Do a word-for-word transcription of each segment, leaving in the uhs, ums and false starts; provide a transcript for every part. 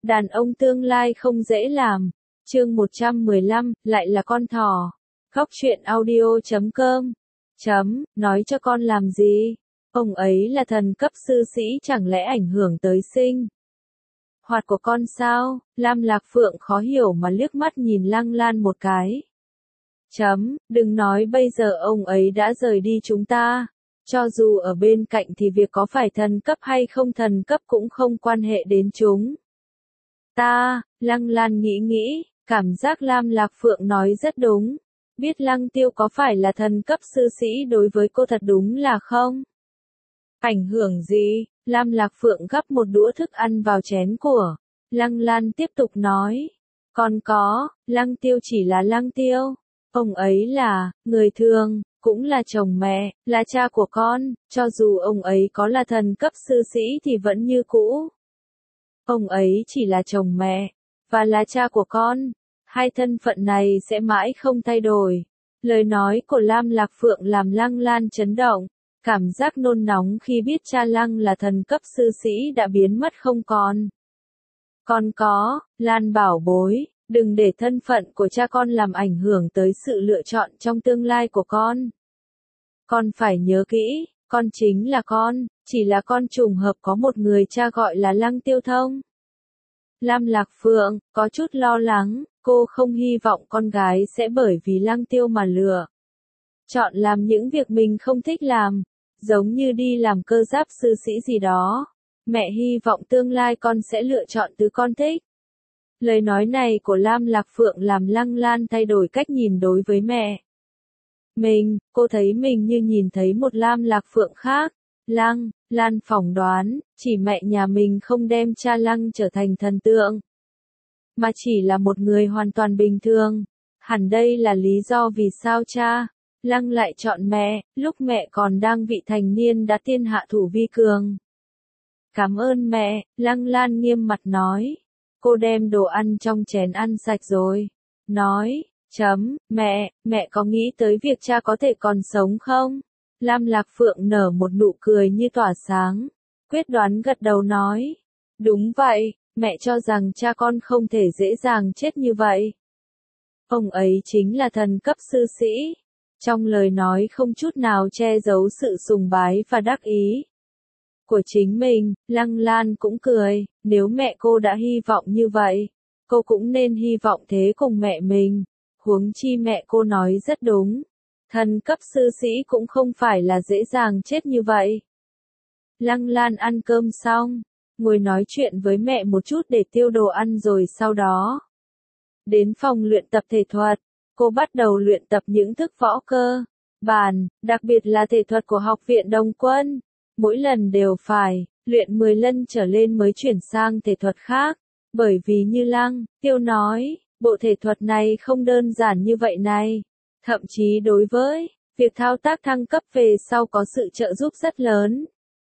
Đàn ông tương lai không dễ làm. Chương một trăm mười lăm, lại là con thỏ. Góc truyện audio chấm com. Chấm, nói cho con làm gì? Ông ấy là thần cấp sư sĩ, chẳng lẽ ảnh hưởng tới sinh hoạt của con sao? Lam Lạc Phượng khó hiểu mà liếc mắt nhìn Lăng Lan một cái. Chấm, đừng nói bây giờ ông ấy đã rời đi chúng ta. Cho dù ở bên cạnh thì việc có phải thần cấp hay không thần cấp cũng không quan hệ đến chúng ta. Lăng Lan nghĩ nghĩ, cảm giác Lam Lạc Phượng nói rất đúng. Biết Lăng Tiêu có phải là thần cấp sư sĩ đối với cô thật đúng là không ảnh hưởng gì. Lam Lạc Phượng gắp một đũa thức ăn vào chén của Lăng Lan, tiếp tục nói. Còn có, Lăng Tiêu chỉ là Lăng Tiêu. Ông ấy là người thường, cũng là chồng mẹ, là cha của con. Cho dù ông ấy có là thần cấp sư sĩ thì vẫn như cũ. Ông ấy chỉ là chồng mẹ, và là cha của con. Hai thân phận này sẽ mãi không thay đổi. Lời nói của Lam Lạc Phượng làm Lăng Lan chấn động. Cảm giác nôn nóng khi biết cha Lăng là thần cấp sư sĩ đã biến mất không còn. Còn có, Lan bảo bối, đừng để thân phận của cha con làm ảnh hưởng tới sự lựa chọn trong tương lai của con. Con phải nhớ kỹ, con chính là con, chỉ là con trùng hợp có một người cha gọi là Lăng Tiêu Thông. Lam Lạc Phượng có chút lo lắng, cô không hy vọng con gái sẽ bởi vì Lăng Tiêu mà lựa chọn làm những việc mình không thích làm, giống như đi làm cơ giáp sư sĩ gì đó. Mẹ hy vọng tương lai con sẽ lựa chọn thứ con thích. Lời nói này của Lam Lạc Phượng làm Lăng Lan thay đổi cách nhìn đối với mẹ mình. Cô thấy mình như nhìn thấy một Lam Lạc Phượng khác. Lăng Lan phỏng đoán, chỉ mẹ nhà mình không đem cha Lăng trở thành thần tượng, mà chỉ là một người hoàn toàn bình thường. Hẳn đây là lý do vì sao cha Lăng lại chọn mẹ, lúc mẹ còn đang vị thành niên đã thiên hạ thủ vi cường. Cảm ơn mẹ, Lăng Lan nghiêm mặt nói. Cô đem đồ ăn trong chén ăn sạch rồi. Nói, chấm, mẹ, mẹ có nghĩ tới việc cha có thể còn sống không? Lam Lạc Phượng nở một nụ cười như tỏa sáng. Quyết đoán gật đầu nói. Đúng vậy, mẹ cho rằng cha con không thể dễ dàng chết như vậy. Ông ấy chính là thần cấp sư sĩ. Trong lời nói không chút nào che giấu sự sùng bái và đắc ý của chính mình. Lăng Lan cũng cười, nếu mẹ cô đã hy vọng như vậy, cô cũng nên hy vọng thế cùng mẹ mình. Huống chi mẹ cô nói rất đúng, thần cấp sư sĩ cũng không phải là dễ dàng chết như vậy. Lăng Lan ăn cơm xong, ngồi nói chuyện với mẹ một chút để tiêu đồ ăn rồi sau đó đến phòng luyện tập thể thuật. Cô bắt đầu luyện tập những thức võ cơ bản, đặc biệt là thể thuật của học viện Đồng Quân. Mỗi lần đều phải luyện mười lần trở lên mới chuyển sang thể thuật khác, bởi vì như Lăng Tiêu nói, bộ thể thuật này không đơn giản như vậy này. Thậm chí đối với việc thao tác thăng cấp về sau có sự trợ giúp rất lớn.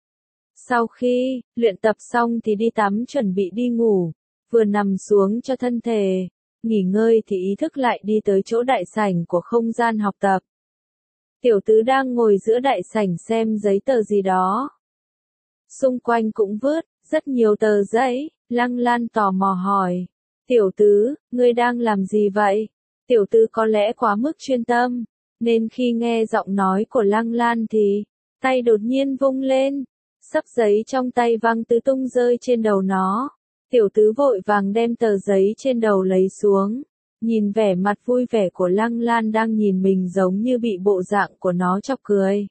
Sau khi luyện tập xong thì đi tắm chuẩn bị đi ngủ, vừa nằm xuống cho thân thể nghỉ ngơi thì ý thức lại đi tới chỗ đại sảnh của không gian học tập. Tiểu tứ đang ngồi giữa đại sảnh xem giấy tờ gì đó. Xung quanh cũng vứt rất nhiều tờ giấy. Lăng Lan tò mò hỏi. Tiểu tứ, ngươi đang làm gì vậy? Tiểu tứ có lẽ quá mức chuyên tâm, nên khi nghe giọng nói của Lăng Lan thì tay đột nhiên vung lên. Sấp giấy trong tay văng tứ tung rơi trên đầu nó. Tiểu tứ vội vàng đem tờ giấy trên đầu lấy xuống. Nhìn vẻ mặt vui vẻ của Lăng Lan đang nhìn mình giống như bị bộ dạng của nó chọc cười.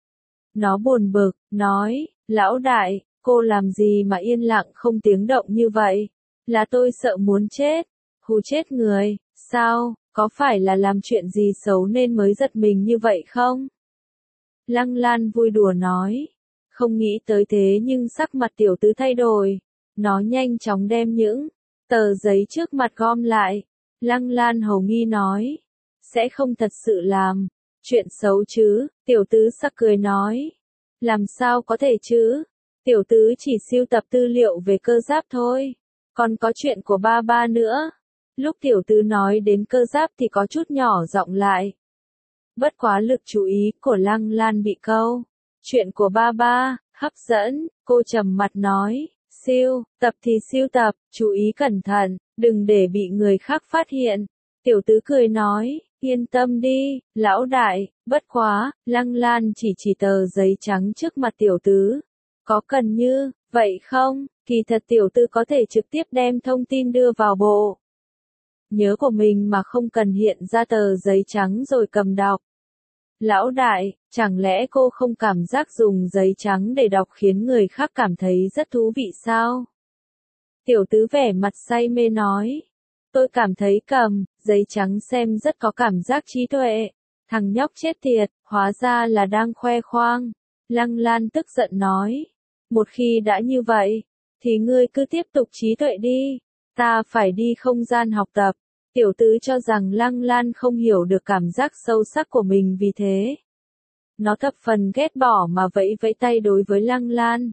Nó buồn bực, nói, lão đại, cô làm gì mà yên lặng không tiếng động như vậy? Là tôi sợ muốn chết, hù chết người, sao, có phải là làm chuyện gì xấu nên mới giật mình như vậy không? Lăng Lan vui đùa nói, không nghĩ tới thế nhưng sắc mặt tiểu tứ thay đổi. Nó nhanh chóng đem những tờ giấy trước mặt gom lại. Lăng Lan hầu nghi nói, sẽ không thật sự làm chuyện xấu chứ? Tiểu tứ sắc cười nói, làm sao có thể chứ? Tiểu tứ chỉ sưu tập tư liệu về cơ giáp thôi, còn có chuyện của ba ba nữa. Lúc tiểu tứ nói đến cơ giáp thì có chút nhỏ giọng lại. Bất quá lực chú ý của Lăng Lan bị câu chuyện của ba ba hấp dẫn, cô trầm mặt nói, Siêu, tập thì siêu tập, chú ý cẩn thận, đừng để bị người khác phát hiện. Tiểu tứ cười nói, yên tâm đi, lão đại, bất quá, Lăng Lan chỉ chỉ tờ giấy trắng trước mặt tiểu tứ. Có cần như, vậy không, kỳ thật tiểu tư có thể trực tiếp đem thông tin đưa vào bộ nhớ của mình mà không cần hiện ra tờ giấy trắng rồi cầm đọc. Lão đại, chẳng lẽ cô không cảm giác dùng giấy trắng để đọc khiến người khác cảm thấy rất thú vị sao? Tiểu tứ vẻ mặt say mê nói. Tôi cảm thấy cầm, giấy trắng xem rất có cảm giác trí tuệ. Thằng nhóc chết tiệt, hóa ra là đang khoe khoang. Lăng Lan tức giận nói. Một khi đã như vậy, thì ngươi cứ tiếp tục trí tuệ đi. Ta phải đi không gian học tập. Tiểu tứ cho rằng Lăng Lan không hiểu được cảm giác sâu sắc của mình vì thế. Nó thập phần ghét bỏ mà vẫy vẫy tay đối với Lăng Lan.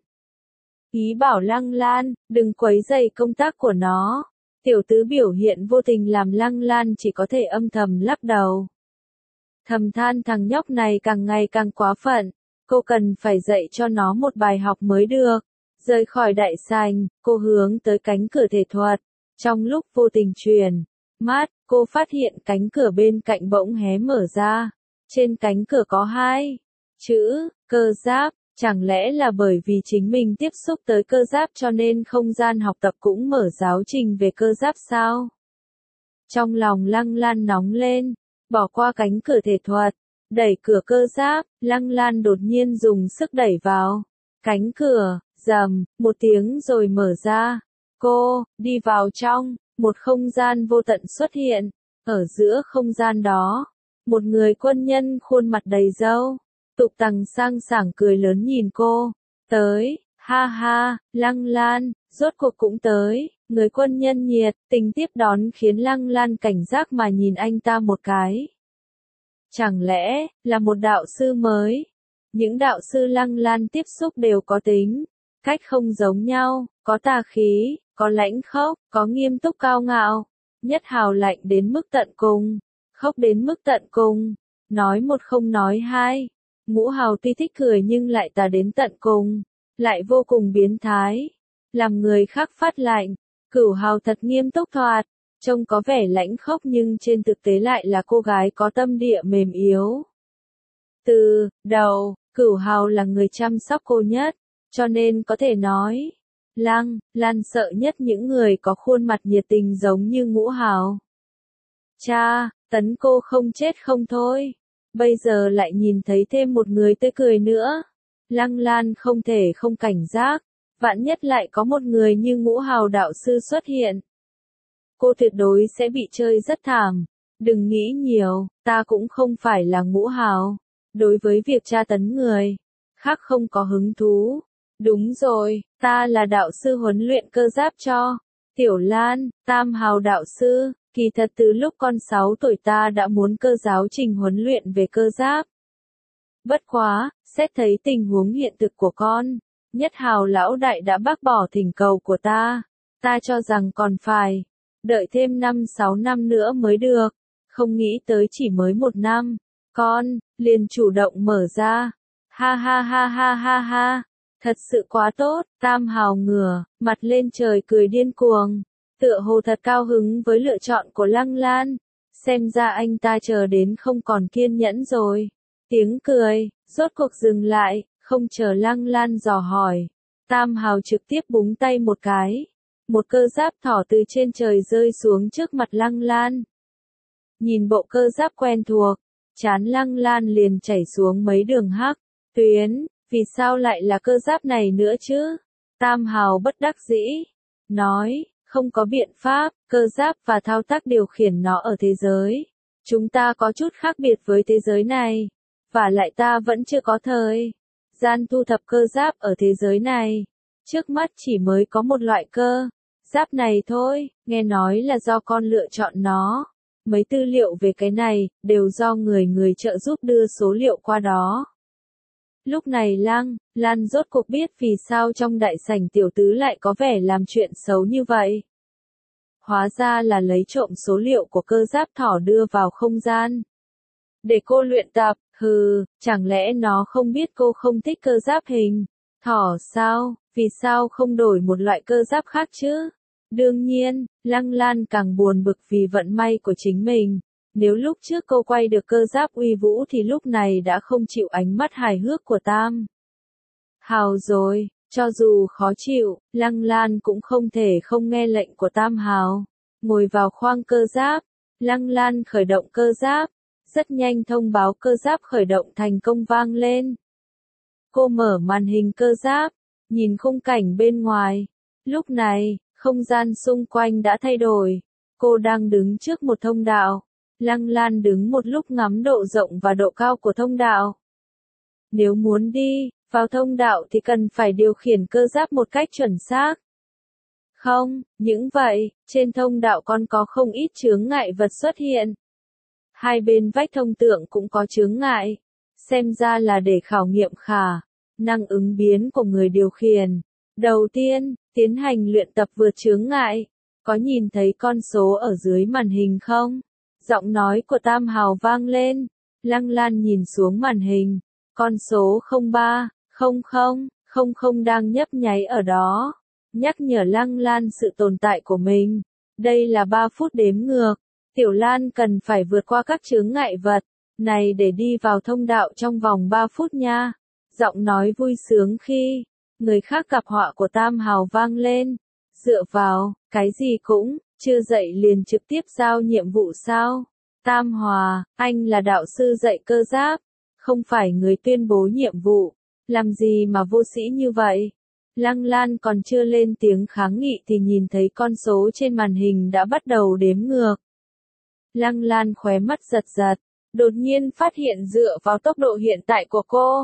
Ý bảo Lăng Lan, đừng quấy rầy công tác của nó. Tiểu tứ biểu hiện vô tình làm Lăng Lan chỉ có thể âm thầm lắc đầu. Thầm than thằng nhóc này càng ngày càng quá phận. Cô cần phải dạy cho nó một bài học mới được. Rời khỏi đại sảnh, cô hướng tới cánh cửa thể thuật. Trong lúc vô tình truyền mắt, cô phát hiện cánh cửa bên cạnh bỗng hé mở ra. Trên cánh cửa có hai chữ, cơ giáp. Chẳng lẽ là bởi vì chính mình tiếp xúc tới cơ giáp cho nên không gian học tập cũng mở giáo trình về cơ giáp sao? Trong lòng Lăng Lan nóng lên, bỏ qua cánh cửa thể thuật, đẩy cửa cơ giáp, Lăng Lan đột nhiên dùng sức đẩy vào. Cánh cửa, rầm, một tiếng rồi mở ra. Cô, đi vào trong, một không gian vô tận xuất hiện. Ở giữa không gian đó, một người quân nhân khuôn mặt đầy râu. Tục tằng sang sảng cười lớn nhìn cô. Tới, ha ha, Lăng Lan, rốt cuộc cũng tới. Người quân nhân nhiệt tình tiếp đón khiến Lăng Lan cảnh giác mà nhìn anh ta một cái. Chẳng lẽ, là một đạo sư mới? Những đạo sư Lăng Lan tiếp xúc đều có tính cách không giống nhau, có tà khí, có lãnh khốc, có nghiêm túc cao ngạo. Nhất Hào lạnh đến mức tận cùng, khốc đến mức tận cùng. Nói một không nói hai. Ngũ Hào tuy thích cười nhưng lại tà đến tận cùng, lại vô cùng biến thái, làm người khác phát lạnh. Cửu Hào thật nghiêm túc thoạt, trông có vẻ lãnh khốc nhưng trên thực tế lại là cô gái có tâm địa mềm yếu. Từ đầu, Cửu Hào là người chăm sóc cô nhất, cho nên có thể nói, Lăng Lan sợ nhất những người có khuôn mặt nhiệt tình giống như Ngũ Hào. Cha, tấn cô không chết không thôi. Bây giờ lại nhìn thấy thêm một người tươi cười nữa. Lăng Lan không thể không cảnh giác, vạn nhất lại có một người như Ngũ Hào đạo sư xuất hiện. Cô tuyệt đối sẽ bị chơi rất thảm. Đừng nghĩ nhiều, ta cũng không phải là Ngũ Hào. Đối với việc tra tấn người khác không có hứng thú. Đúng rồi, ta là đạo sư huấn luyện cơ giáp cho Tiểu Lan, Tam Hào đạo sư. Kỳ thật từ lúc con sáu tuổi ta đã muốn cơ giáo trình huấn luyện về cơ giáp. Bất quá, xét thấy tình huống hiện thực của con, Nhất Hào lão đại đã bác bỏ thỉnh cầu của ta. Ta cho rằng còn phải đợi thêm năm sáu năm nữa mới được. Không nghĩ tới chỉ mới một năm, con liền chủ động mở ra. Ha ha ha ha ha ha, thật sự quá tốt. Tam Hào ngửa mặt lên trời cười điên cuồng. Tựa hồ thật cao hứng với lựa chọn của Lăng Lan. Xem ra anh ta chờ đến không còn kiên nhẫn rồi. Tiếng cười, rốt cuộc dừng lại, không chờ Lăng Lan dò hỏi. Tam Hào trực tiếp búng tay một cái. Một cơ giáp thỏ từ trên trời rơi xuống trước mặt Lăng Lan. Nhìn bộ cơ giáp quen thuộc, trán Lăng Lan liền chảy xuống mấy đường hắc tuyến. Vì sao lại là cơ giáp này nữa chứ? Tam Hào bất đắc dĩ nói. Không có biện pháp, cơ giáp và thao tác điều khiển nó ở thế giới. Chúng ta có chút khác biệt với thế giới này. Và lại ta vẫn chưa có thời gian thu thập cơ giáp ở thế giới này. Trước mắt chỉ mới có một loại cơ giáp này thôi, nghe nói là do con lựa chọn nó. Mấy tư liệu về cái này, đều do người người trợ giúp đưa số liệu qua đó. Lúc này Lăng Lan rốt cuộc biết vì sao trong đại sảnh tiểu tứ lại có vẻ làm chuyện xấu như vậy. Hóa ra là lấy trộm số liệu của cơ giáp thỏ đưa vào không gian. Để cô luyện tập, hừ, chẳng lẽ nó không biết cô không thích cơ giáp hình thỏ sao? Vì sao không đổi một loại cơ giáp khác chứ? Đương nhiên, Lăng Lan càng buồn bực vì vận may của chính mình. Nếu lúc trước cô quay được cơ giáp uy vũ thì lúc này đã không chịu ánh mắt hài hước của Tam Hào rồi. Cho dù khó chịu, Lăng Lan cũng không thể không nghe lệnh của Tam Hào. Ngồi vào khoang cơ giáp, Lăng Lan khởi động cơ giáp. Rất nhanh thông báo cơ giáp khởi động thành công vang lên. Cô mở màn hình cơ giáp, nhìn khung cảnh bên ngoài. Lúc này, không gian xung quanh đã thay đổi. Cô đang đứng trước một thông đạo. Lăng Lan đứng một lúc ngắm độ rộng và độ cao của thông đạo. Nếu muốn đi vào thông đạo thì cần phải điều khiển cơ giáp một cách chuẩn xác. Không, những vậy, trên thông đạo còn có không ít chướng ngại vật xuất hiện. Hai bên vách thông tượng cũng có chướng ngại. Xem ra là để khảo nghiệm khả năng ứng biến của người điều khiển. Đầu tiên, tiến hành luyện tập vượt chướng ngại. Có nhìn thấy con số ở dưới màn hình không? Giọng nói của Tam Hào vang lên. Lăng Lan nhìn xuống màn hình. Con số không ba không không không không đang nhấp nháy ở đó. Nhắc nhở Lăng Lan sự tồn tại của mình. Đây là ba phút đếm ngược. Tiểu Lan cần phải vượt qua các chướng ngại vật này để đi vào thông đạo trong vòng ba phút nha. Giọng nói vui sướng khi người khác gặp họa của Tam Hào vang lên. Dựa vào, cái gì cũng chưa dậy liền trực tiếp giao nhiệm vụ sao? Tam Hòa, anh là đạo sư dạy cơ giáp, không phải người tuyên bố nhiệm vụ. Làm gì mà vô sĩ như vậy? Lăng Lan còn chưa lên tiếng kháng nghị thì nhìn thấy con số trên màn hình đã bắt đầu đếm ngược. Lăng Lan khóe mắt giật giật, đột nhiên phát hiện dựa vào tốc độ hiện tại của cô.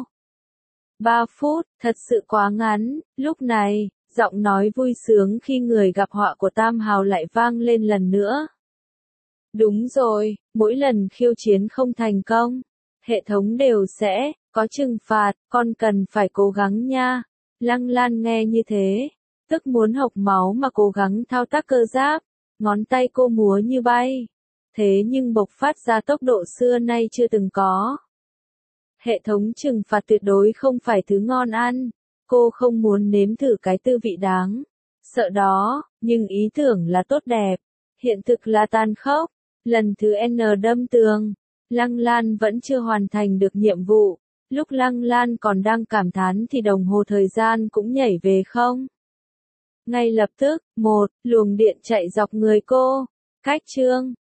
ba phút, thật sự quá ngắn. Lúc này, giọng nói vui sướng khi người gặp họa của Tam Hào lại vang lên lần nữa. Đúng rồi, mỗi lần khiêu chiến không thành công, hệ thống đều sẽ có trừng phạt, con cần phải cố gắng nha. Lăng Lan nghe như thế, tức muốn hộc máu mà cố gắng thao tác cơ giáp, ngón tay cô múa như bay. Thế nhưng bộc phát ra tốc độ xưa nay chưa từng có. Hệ thống trừng phạt tuyệt đối không phải thứ ngon ăn. Cô không muốn nếm thử cái tư vị đáng sợ đó, nhưng ý tưởng là tốt đẹp. Hiện thực là tàn khốc. Lần thứ N đâm tường, Lăng Lan vẫn chưa hoàn thành được nhiệm vụ. Lúc Lăng Lan còn đang cảm thán thì đồng hồ thời gian cũng nhảy về không. Ngay lập tức, một luồng điện chạy dọc người cô. Cách chương